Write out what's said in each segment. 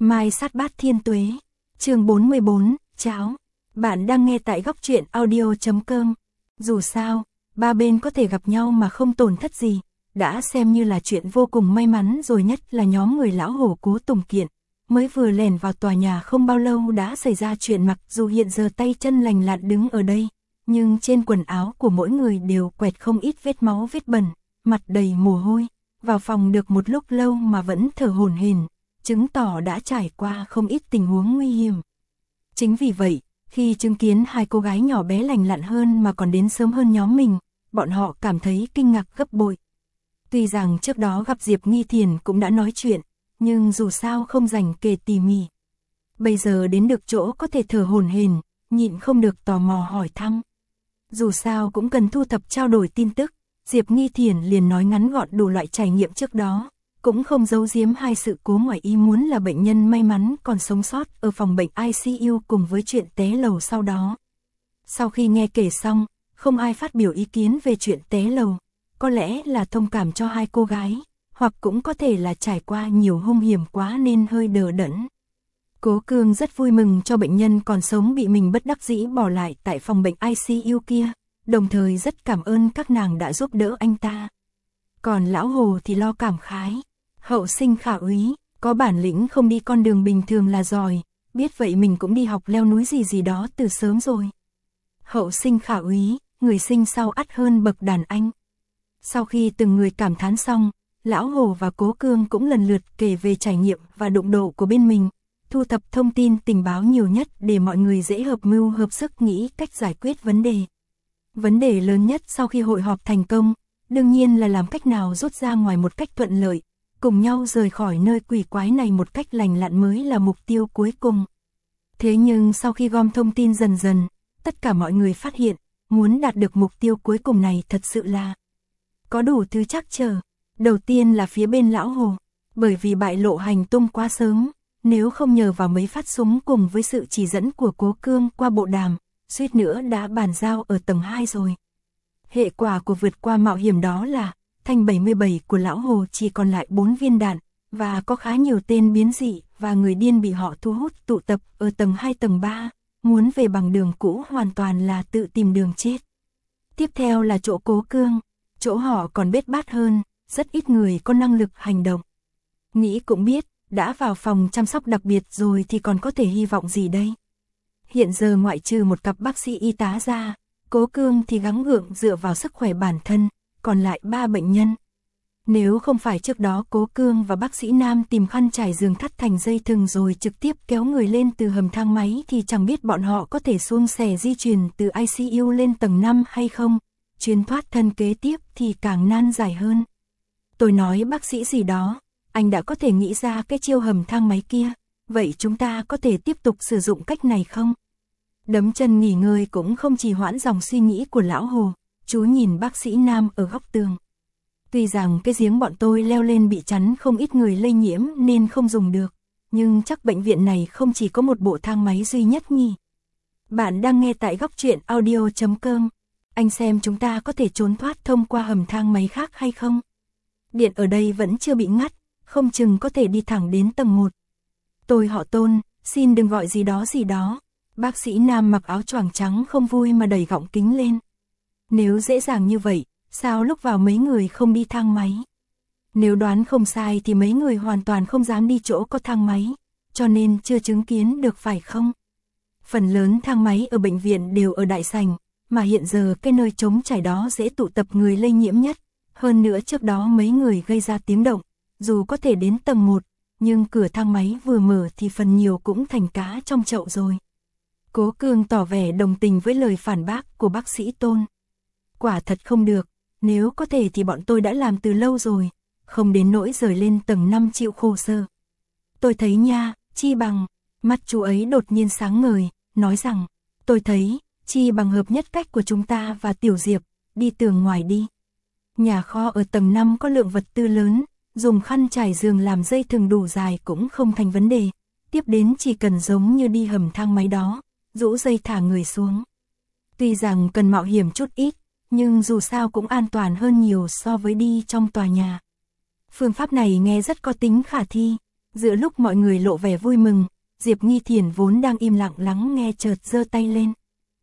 Mai sát bát thiên tuế. Chương 44, cháo. Bạn đang nghe tại góc truyện audio.com. Dù sao, ba bên có thể gặp nhau mà không tổn thất gì, đã xem như là chuyện vô cùng may mắn rồi, nhất là nhóm người lão hổ Cố Tùng Kiện. Mới vừa lẻn vào tòa nhà không bao lâu đã xảy ra chuyện, mặc dù hiện giờ tay chân lành lặn đứng ở đây, nhưng trên quần áo của mỗi người đều quẹt không ít vết máu vết bẩn, mặt đầy mồ hôi. Vào phòng được một lúc lâu mà vẫn thở hổn hển, chứng tỏ đã trải qua không ít tình huống nguy hiểm. Chính vì vậy, khi chứng kiến hai cô gái nhỏ bé lành lặn hơn mà còn đến sớm hơn nhóm mình, bọn họ cảm thấy kinh ngạc gấp bội. Tuy rằng trước đó gặp Diệp Nghi Thiền cũng đã nói chuyện, nhưng dù sao không dành kể tỉ mỉ. Bây giờ đến được chỗ có thể thở hổn hển, nhịn không được tò mò hỏi thăm. Dù sao cũng cần thu thập trao đổi tin tức, Diệp Nghi Thiền liền nói ngắn gọn đủ loại trải nghiệm trước đó, cũng không giấu giếm hai sự cố ngoài ý muốn là bệnh nhân may mắn còn sống sót ở phòng bệnh ICU cùng với chuyện té lầu sau đó. Sau khi nghe kể xong, không ai phát biểu ý kiến về chuyện té lầu, có lẽ là thông cảm cho hai cô gái, hoặc cũng có thể là trải qua nhiều hung hiểm quá nên hơi đờ đẫn. Cố Cương rất vui mừng cho bệnh nhân còn sống bị mình bất đắc dĩ bỏ lại tại phòng bệnh ICU kia, đồng thời rất cảm ơn các nàng đã giúp đỡ anh ta. Còn lão Hồ thì lo cảm khái, hậu sinh khả úy, có bản lĩnh không đi con đường bình thường là giỏi, biết vậy mình cũng đi học leo núi gì đó từ sớm rồi. Hậu sinh khả úy, người sinh sau ắt hơn bậc đàn anh. Sau khi từng người cảm thán xong, lão Hồ và Cố Cương cũng lần lượt kể về trải nghiệm và đụng độ của bên mình, thu thập thông tin tình báo nhiều nhất để mọi người dễ hợp mưu hợp sức nghĩ cách giải quyết vấn đề. Vấn đề lớn nhất sau khi hội họp thành công, đương nhiên là làm cách nào rút ra ngoài một cách thuận lợi, cùng nhau rời khỏi nơi quỷ quái này một cách lành lặn mới là mục tiêu cuối cùng. Thế nhưng sau khi gom thông tin dần dần, tất cả mọi người phát hiện, muốn đạt được mục tiêu cuối cùng này thật sự là có đủ thứ trắc trở. Đầu tiên là phía bên lão Hồ, bởi vì bại lộ hành tung quá sớm, nếu không nhờ vào mấy phát súng cùng với sự chỉ dẫn của Cố Cương qua bộ đàm, suýt nữa đã bàn giao ở tầng 2 rồi. Hệ quả của vượt qua mạo hiểm đó là thanh 77 của lão Hồ chỉ còn lại 4 viên đạn, và có khá nhiều tên biến dị và người điên bị họ thu hút tụ tập ở tầng 2 tầng 3, muốn về bằng đường cũ hoàn toàn là tự tìm đường chết. Tiếp theo là chỗ Cố Cương, chỗ họ còn bết bát hơn, rất ít người có năng lực hành động. Nghĩ cũng biết, đã vào phòng chăm sóc đặc biệt rồi thì còn có thể hy vọng gì đây. Hiện giờ ngoại trừ một cặp bác sĩ y tá ra, Cố Cương thì gắng gượng dựa vào sức khỏe bản thân, còn lại 3 bệnh nhân. Nếu không phải trước đó Cố Cương và bác sĩ Nam tìm khăn trải giường thắt thành dây thừng rồi trực tiếp kéo người lên từ hầm thang máy thì chẳng biết bọn họ có thể suôn sẻ di chuyển từ ICU lên tầng 5 hay không. Chuyến thoát thân kế tiếp thì càng nan giải hơn. Tôi nói bác sĩ gì đó, anh đã có thể nghĩ ra cái chiêu hầm thang máy kia, vậy chúng ta có thể tiếp tục sử dụng cách này không? Đấm chân nghỉ ngơi cũng không trì hoãn dòng suy nghĩ của lão Hồ, chú nhìn bác sĩ Nam ở góc tường. Tuy rằng cái giếng bọn tôi leo lên bị chắn không ít người lây nhiễm nên không dùng được, nhưng chắc bệnh viện này không chỉ có một bộ thang máy duy nhất nhỉ. Bạn đang nghe tại góc truyện audio.com. Anh xem chúng ta có thể trốn thoát thông qua hầm thang máy khác hay không? Điện ở đây vẫn chưa bị ngắt, không chừng có thể đi thẳng đến tầng 1. Tôi họ Tôn, xin đừng gọi gì đó. Bác sĩ Nam mặc áo choàng trắng không vui mà đẩy gọng kính lên. Nếu dễ dàng như vậy, sao lúc vào mấy người không đi thang máy? Nếu đoán không sai thì mấy người hoàn toàn không dám đi chỗ có thang máy, cho nên chưa chứng kiến được phải không? Phần lớn thang máy ở bệnh viện đều ở đại sảnh, mà hiện giờ cái nơi trống trải đó dễ tụ tập người lây nhiễm nhất. Hơn nữa trước đó mấy người gây ra tiếng động, dù có thể đến tầng 1, nhưng cửa thang máy vừa mở thì phần nhiều cũng thành cá trong chậu rồi. Cố Cương tỏ vẻ đồng tình với lời phản bác của bác sĩ Tôn. Quả thật không được, nếu có thể thì bọn tôi đã làm từ lâu rồi, không đến nỗi rời lên tầng 5 chịu khổ sở. Tôi thấy nha, Chi Bằng, mắt chú ấy đột nhiên sáng ngời, nói rằng, tôi thấy, Chi Bằng hợp nhất cách của chúng ta và Tiểu Diệp, đi tường ngoài đi. Nhà kho ở tầng 5 có lượng vật tư lớn, dùng khăn trải giường làm dây thừng đủ dài cũng không thành vấn đề, tiếp đến chỉ cần giống như đi hầm thang máy đó, rũ dây thả người xuống. Tuy rằng cần mạo hiểm chút ít, nhưng dù sao cũng an toàn hơn nhiều so với đi trong tòa nhà. Phương pháp này nghe rất có tính khả thi, Giữa lúc mọi người lộ vẻ vui mừng, Diệp Nghi Thiền vốn đang im lặng lắng nghe chợt giơ tay lên.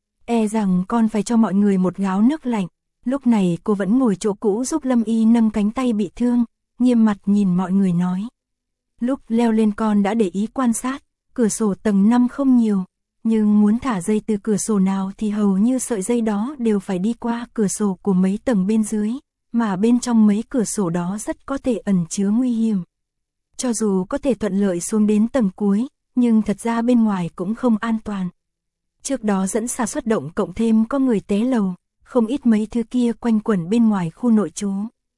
E rằng con phải cho mọi người một gáo nước lạnh. Lúc này cô vẫn ngồi chỗ cũ giúp Lâm Y nâng cánh tay bị thương, nghiêm mặt nhìn mọi người nói. Lúc leo lên con đã để ý quan sát, cửa sổ tầng 5 không nhiều, nhưng muốn thả dây từ cửa sổ nào thì hầu như sợi dây đó đều phải đi qua cửa sổ của mấy tầng bên dưới, mà bên trong mấy cửa sổ đó rất có thể ẩn chứa nguy hiểm. Cho dù có thể thuận lợi xuống đến tầng cuối, nhưng thật ra bên ngoài cũng không an toàn. Trước đó dẫn xà xuất động cộng thêm có người té lầu, không ít mấy thứ kia quanh quẩn bên ngoài khu nội trú.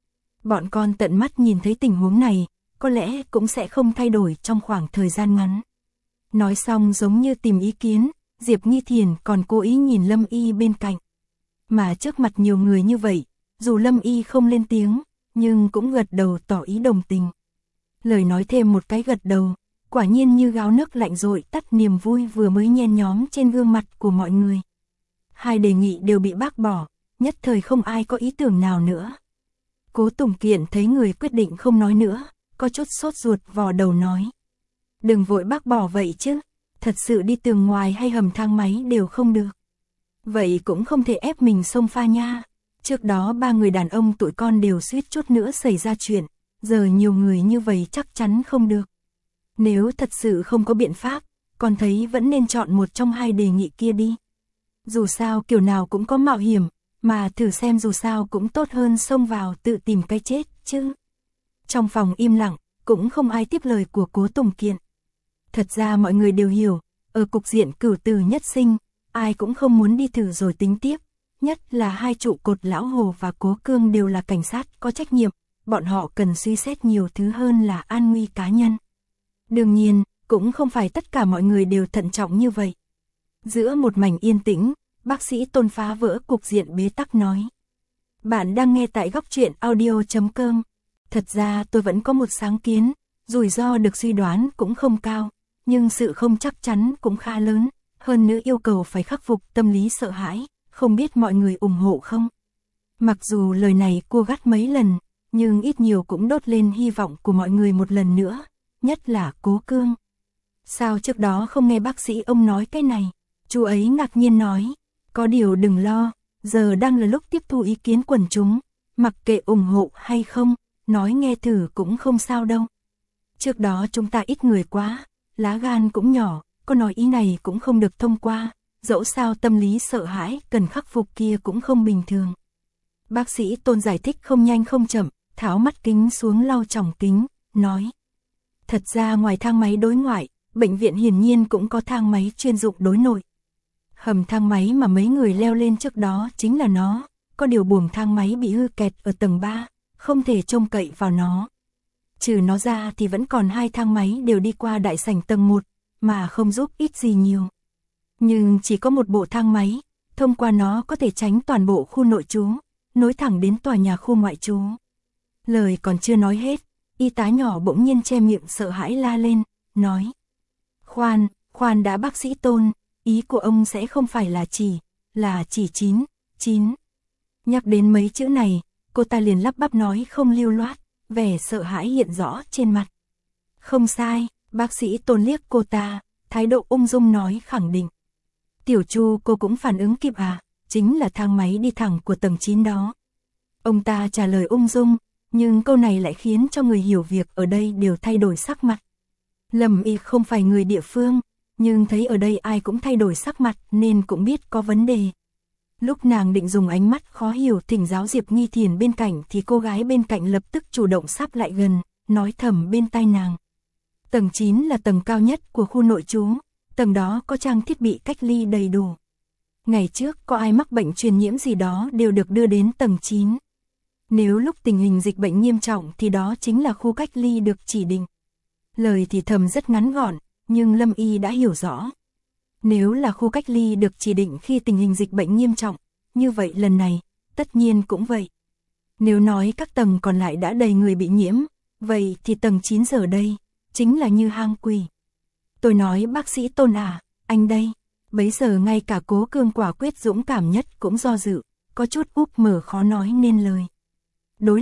Bọn con tận mắt nhìn thấy tình huống này, có lẽ cũng sẽ không thay đổi trong khoảng thời gian ngắn. Nói xong giống như tìm ý kiến, Diệp Nghi Thiền còn cố ý nhìn Lâm Y bên cạnh. Mà trước mặt nhiều người như vậy, dù Lâm Y không lên tiếng, nhưng cũng gật đầu tỏ ý đồng tình. Lời nói thêm một cái gật đầu, quả nhiên như gáo nước lạnh rội tắt niềm vui vừa mới nhen nhóm trên gương mặt của mọi người. Hai đề nghị đều bị bác bỏ, nhất thời không ai có ý tưởng nào nữa. Cố Tùng Kiện thấy người quyết định không nói nữa, có chút sốt ruột vò đầu nói. Đừng vội bác bỏ vậy chứ, thật sự đi tường ngoài hay hầm thang máy đều không được. Vậy cũng không thể ép mình xông pha nha. Trước đó 3 người đàn ông tụi con đều suýt chút nữa xảy ra chuyện, giờ nhiều người như vậy chắc chắn không được. Nếu thật sự không có biện pháp, con thấy vẫn nên chọn một trong hai đề nghị kia đi. Dù sao kiểu nào cũng có mạo hiểm, mà thử xem dù sao cũng tốt hơn xông vào tự tìm cái chết chứ. Trong phòng im lặng, cũng không ai tiếp lời của Cố Tùng Kiện. Thật ra mọi người đều hiểu, ở cục diện cửu tử nhất sinh, ai cũng không muốn đi thử rồi tính tiếp. Nhất là hai trụ cột Lão Hồ và Cố Cương đều là cảnh sát có trách nhiệm, bọn họ cần suy xét nhiều thứ hơn là an nguy cá nhân. Đương nhiên, cũng không phải tất cả mọi người đều thận trọng như vậy. Giữa một mảnh yên tĩnh, bác sĩ Tôn phá vỡ cục diện bế tắc nói. Bạn đang nghe tại góc truyện audio.com. Thật ra tôi vẫn có một sáng kiến, rủi ro được suy đoán cũng không cao, nhưng sự không chắc chắn cũng khá lớn, hơn nữa yêu cầu phải khắc phục tâm lý sợ hãi, không biết mọi người ủng hộ không? Mặc dù lời này cua gắt mấy lần, nhưng ít nhiều cũng đốt lên hy vọng của mọi người một lần nữa, nhất là Cố Cương. Sao trước đó không nghe bác sĩ ông nói cái này? Chú ấy ngạc nhiên nói, có điều đừng lo, giờ đang là lúc tiếp thu ý kiến quần chúng, mặc kệ ủng hộ hay không, nói nghe thử cũng không sao đâu. Trước đó chúng ta ít người quá, lá gan cũng nhỏ, có nói ý này cũng không được thông qua, dẫu sao tâm lý sợ hãi cần khắc phục kia cũng không bình thường. Bác sĩ Tôn giải thích không nhanh không chậm, tháo mắt kính xuống lau tròng kính, nói. Thật ra ngoài thang máy đối ngoại, bệnh viện hiển nhiên cũng có thang máy chuyên dụng đối nội. Hầm thang máy mà mấy người leo lên trước đó chính là nó, có điều buồng thang máy bị hư kẹt ở tầng 3, không thể trông cậy vào nó. Trừ nó ra thì vẫn còn 2 thang máy đều đi qua đại sảnh tầng 1, mà không giúp ích gì nhiều. Nhưng chỉ có một bộ thang máy, thông qua nó có thể tránh toàn bộ khu nội trú, nối thẳng đến tòa nhà khu ngoại trú. Lời còn chưa nói hết, y tá nhỏ bỗng nhiên che miệng sợ hãi la lên, nói. Khoan đã bác sĩ Tôn, ý của ông sẽ không phải là chỉ 9. Nhắc đến mấy chữ này, cô ta liền lắp bắp nói không lưu loát, vẻ sợ hãi hiện rõ trên mặt. Không sai, bác sĩ Tôn liếc cô ta, thái độ ung dung nói khẳng định. Tiểu Chu cô cũng phản ứng kịp à, chính là thang máy đi thẳng của tầng 9 đó. Ông ta trả lời ung dung, nhưng câu này lại khiến cho người hiểu việc ở đây đều thay đổi sắc mặt. Lâm Y không phải người địa phương, nhưng thấy ở đây ai cũng thay đổi sắc mặt nên cũng biết có vấn đề. Lúc nàng định dùng ánh mắt khó hiểu thỉnh giáo Diệp Nghi Thiền bên cạnh thì cô gái bên cạnh lập tức chủ động sáp lại gần, nói thầm bên tai nàng. Tầng 9 là tầng cao nhất của khu nội trú, tầng đó có trang thiết bị cách ly đầy đủ. Ngày trước có ai mắc bệnh truyền nhiễm gì đó đều được đưa đến tầng 9. Nếu lúc tình hình dịch bệnh nghiêm trọng thì đó chính là khu cách ly được chỉ định. Lời thì thầm rất ngắn gọn, nhưng Lâm Y đã hiểu rõ. Nếu là khu cách ly được chỉ định khi tình hình dịch bệnh nghiêm trọng, như vậy lần này, tất nhiên cũng vậy. Nếu nói các tầng còn lại đã đầy người bị nhiễm, vậy thì tầng 9 giờ đây, chính là như hang quỷ. Tôi nói bác sĩ Tôn à, anh đây. Bấy giờ ngay cả Cố Cương quả quyết dũng cảm nhất cũng do dự, có chút úp mở khó nói nên lời. Đối lập,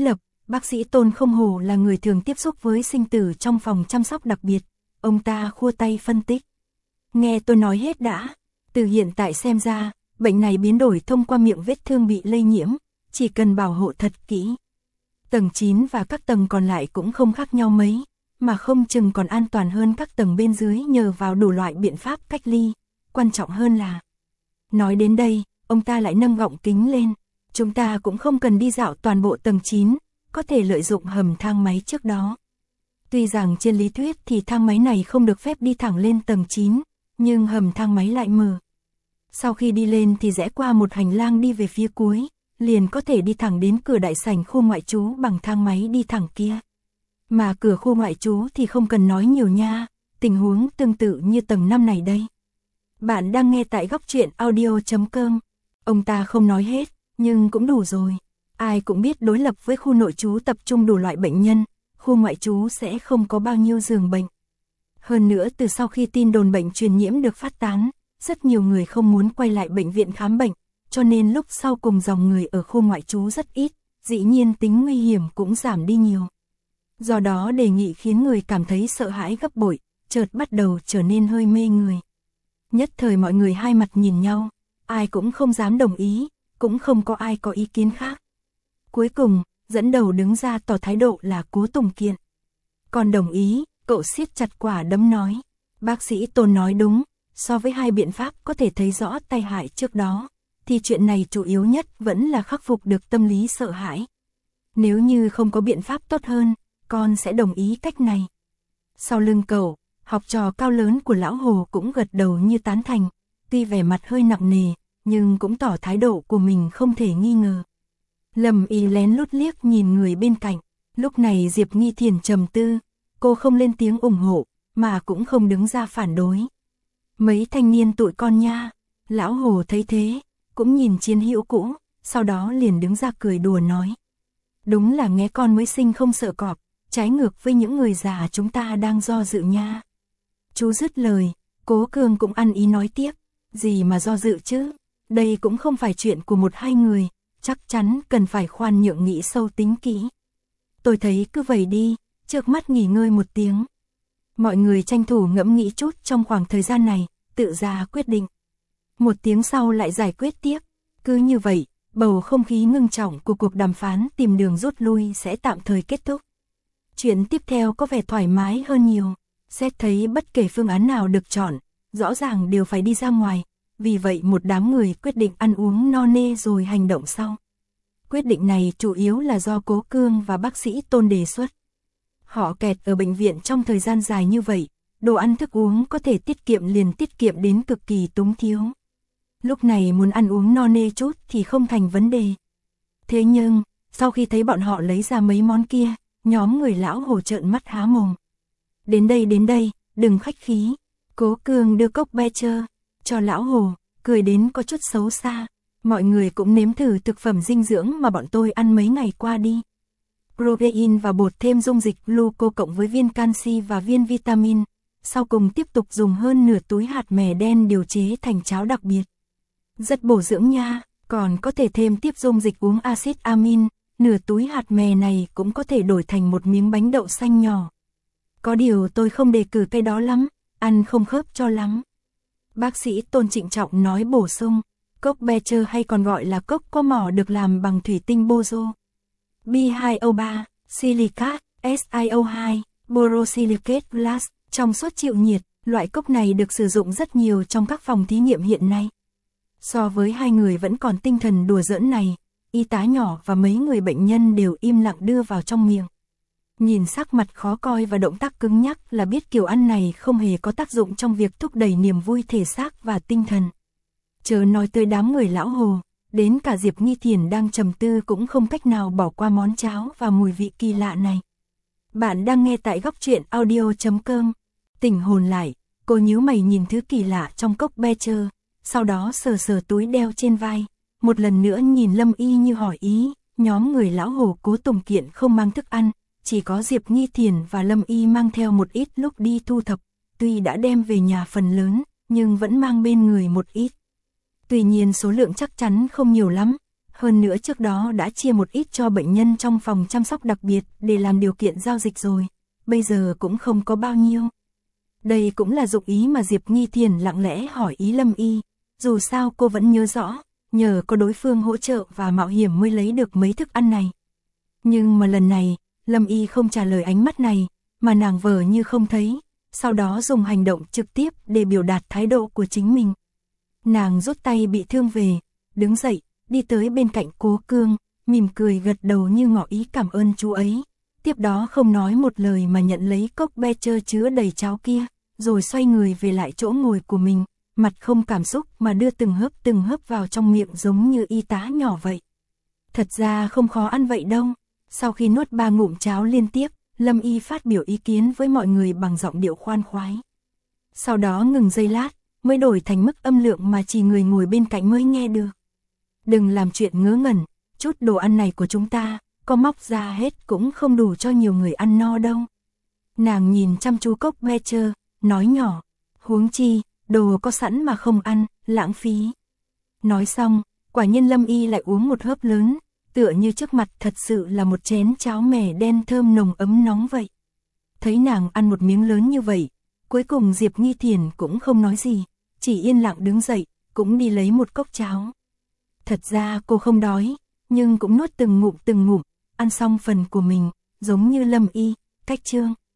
Bác sĩ Tôn không hổ là người thường tiếp xúc với sinh tử trong phòng chăm sóc đặc biệt, ông ta khua tay phân tích. Nghe tôi nói hết đã, từ hiện tại xem ra, bệnh này biến đổi thông qua miệng vết thương bị lây nhiễm, chỉ cần bảo hộ thật kỹ. Tầng 9 và các tầng còn lại cũng không khác nhau mấy, mà không chừng còn an toàn hơn các tầng bên dưới nhờ vào đủ loại biện pháp cách ly, quan trọng hơn là. Nói đến đây, ông ta lại nâng gọng kính lên, chúng ta cũng không cần đi dạo toàn bộ tầng 9, có thể lợi dụng hầm thang máy trước đó. Tuy rằng trên lý thuyết thì thang máy này không được phép đi thẳng lên tầng 9, nhưng hầm thang máy lại mở. Sau khi đi lên thì rẽ qua một hành lang đi về phía cuối, liền có thể đi thẳng đến cửa đại sảnh khu ngoại trú bằng thang máy đi thẳng kia. Mà cửa khu ngoại trú thì không cần nói nhiều nha, tình huống tương tự như tầng 5 này đây. Bạn đang nghe tại góc truyện audio.com. Ông ta không nói hết, nhưng cũng đủ rồi. Ai cũng biết đối lập với khu nội trú tập trung đủ loại bệnh nhân, khu ngoại trú sẽ không có bao nhiêu giường bệnh. Hơn nữa từ sau khi tin đồn bệnh truyền nhiễm được phát tán, rất nhiều người không muốn quay lại bệnh viện khám bệnh, cho nên lúc sau cùng dòng người ở khu ngoại trú rất ít, dĩ nhiên tính nguy hiểm cũng giảm đi nhiều. Do đó đề nghị khiến người cảm thấy sợ hãi gấp bội, chợt bắt đầu trở nên hơi mê người. Nhất thời mọi người hai mặt nhìn nhau, ai cũng không dám đồng ý, cũng không có ai có ý kiến khác. Cuối cùng, dẫn đầu đứng ra tỏ thái độ là Cố Tùng Kiện. Còn đồng ý, cậu siết chặt quả đấm nói. Bác sĩ Tôn nói đúng, so với hai biện pháp có thể thấy rõ tai hại trước đó, thì chuyện này chủ yếu nhất vẫn là khắc phục được tâm lý sợ hãi. Nếu như không có biện pháp tốt hơn, con sẽ đồng ý cách này. Sau lưng cậu, học trò cao lớn của lão Hồ cũng gật đầu như tán thành, tuy vẻ mặt hơi nặng nề, nhưng cũng tỏ thái độ của mình không thể nghi ngờ. Lâm Y lén lút liếc nhìn người bên cạnh, lúc này Diệp Nghi Thiền trầm tư, cô không lên tiếng ủng hộ, mà cũng không đứng ra phản đối. Mấy thanh niên tụi con nha, lão Hồ thấy thế, cũng nhìn chiến hữu cũ, sau đó liền đứng ra cười đùa nói. Đúng là nghe con mới sinh không sợ cọp, trái ngược với những người già chúng ta đang do dự nha. Chú dứt lời, Cố Cương cũng ăn ý nói tiếp, gì mà do dự chứ, đây cũng không phải chuyện của một hai người, chắc chắn cần phải khoan nhượng nghĩ sâu tính kỹ. Tôi thấy cứ vậy đi, trước mắt nghỉ ngơi một tiếng. Mọi người tranh thủ ngẫm nghĩ chút trong khoảng thời gian này, tự ra quyết định. Một tiếng sau lại giải quyết tiếp, cứ như vậy, bầu không khí ngưng trọng của cuộc đàm phán tìm đường rút lui sẽ tạm thời kết thúc. Chuyện tiếp theo có vẻ thoải mái hơn nhiều, xét thấy bất kể phương án nào được chọn, rõ ràng đều phải đi ra ngoài, vì vậy một đám người quyết định ăn uống no nê rồi hành động sau. Quyết định này chủ yếu là do Cố Cương và bác sĩ Tôn đề xuất. Họ kẹt ở bệnh viện trong thời gian dài như vậy, đồ ăn thức uống có thể tiết kiệm liền tiết kiệm đến cực kỳ túng thiếu. Lúc này muốn ăn uống no nê chút thì không thành vấn đề. Thế nhưng, sau khi thấy bọn họ lấy ra mấy món kia, nhóm người lão Hồ trợn mắt há mồm. Đến đây, đừng khách khí. Cố Cương đưa cốc Becher cho lão Hồ, cười đến có chút xấu xa. Mọi người cũng nếm thử thực phẩm dinh dưỡng mà bọn tôi ăn mấy ngày qua đi. Protein và bột thêm dung dịch gluco cộng với viên canxi và viên vitamin. Sau cùng tiếp tục dùng hơn nửa túi hạt mè đen điều chế thành cháo đặc biệt. Rất bổ dưỡng nha, còn có thể thêm tiếp dung dịch uống axit amin. Nửa túi hạt mè này cũng có thể đổi thành một miếng bánh đậu xanh nhỏ. Có điều tôi không đề cử cái đó lắm, ăn không khớp cho lắm. Bác sĩ Tôn trịnh trọng nói bổ sung, cốc Becher hay còn gọi là cốc có mỏ được làm bằng thủy tinh bozo. B2O3, silicat, SiO2, borosilicate glass, trong suốt chịu nhiệt, loại cốc này được sử dụng rất nhiều trong các phòng thí nghiệm hiện nay. So với hai người vẫn còn tinh thần đùa giỡn này, y tá nhỏ và mấy người bệnh nhân đều im lặng đưa vào trong miệng. Nhìn sắc mặt khó coi và động tác cứng nhắc là biết kiểu ăn này không hề có tác dụng trong việc thúc đẩy niềm vui thể xác và tinh thần. Chớ nói tới đám người lão Hồ, đến cả Diệp Nghi Thiền đang trầm tư cũng không cách nào bỏ qua món cháo và mùi vị kỳ lạ này. Bạn đang nghe tại góc truyện audio.com. Tỉnh hồn lại, cô nhíu mày nhìn thứ kỳ lạ trong cốc Becher, sau đó sờ sờ túi đeo trên vai, một lần nữa nhìn Lâm Y như hỏi ý. Nhóm người lão Hồ Cố Tùng Kiện không mang thức ăn, chỉ có Diệp Nghi Thiền và Lâm Y mang theo một ít lúc đi thu thập, tuy đã đem về nhà phần lớn, nhưng vẫn mang bên người một ít. Tuy nhiên số lượng chắc chắn không nhiều lắm, Hơn nữa trước đó đã chia một ít cho bệnh nhân trong phòng chăm sóc đặc biệt để làm điều kiện giao dịch rồi, bây giờ cũng không có bao nhiêu. Đây cũng là dụng ý mà Diệp Nghi Thiền lặng lẽ hỏi ý Lâm Y, dù sao cô vẫn nhớ rõ, nhờ có đối phương hỗ trợ và mạo hiểm mới lấy được mấy thức ăn này. Nhưng mà lần này, Lâm Y không trả lời ánh mắt này, mà nàng vờ như không thấy, sau đó dùng hành động trực tiếp để biểu đạt thái độ của chính mình. Nàng rút tay bị thương về, đứng dậy, đi tới bên cạnh Cố Cương, mỉm cười gật đầu như ngỏ ý cảm ơn chú ấy. Tiếp đó không nói một lời mà nhận lấy cốc becher chứa đầy cháo kia, rồi xoay người về lại chỗ ngồi của mình, mặt không cảm xúc mà đưa từng hớp vào trong miệng giống như y tá nhỏ vậy. Thật ra không khó ăn vậy đâu. Sau khi nuốt 3 ngụm cháo liên tiếp, Lâm Y phát biểu ý kiến với mọi người bằng giọng điệu khoan khoái. Sau đó ngừng giây lát, mới đổi thành mức âm lượng mà chỉ người ngồi bên cạnh mới nghe được. Đừng làm chuyện ngớ ngẩn, chút đồ ăn này của chúng ta, có móc ra hết cũng không đủ cho nhiều người ăn no đâu. Nàng nhìn chăm chú cốc becher, nói nhỏ, huống chi, đồ có sẵn mà không ăn, lãng phí. Nói xong, quả nhiên Lâm Y lại uống một hớp lớn, tựa như trước mặt thật sự là một chén cháo mè đen thơm nồng ấm nóng vậy. Thấy nàng ăn một miếng lớn như vậy, cuối cùng Diệp Nghi Thiền cũng không nói gì, chỉ yên lặng đứng dậy, cũng đi lấy một cốc cháo. Thật ra cô không đói, nhưng cũng nuốt từng ngụm, ăn xong phần của mình, giống như Lâm Y, cách chương.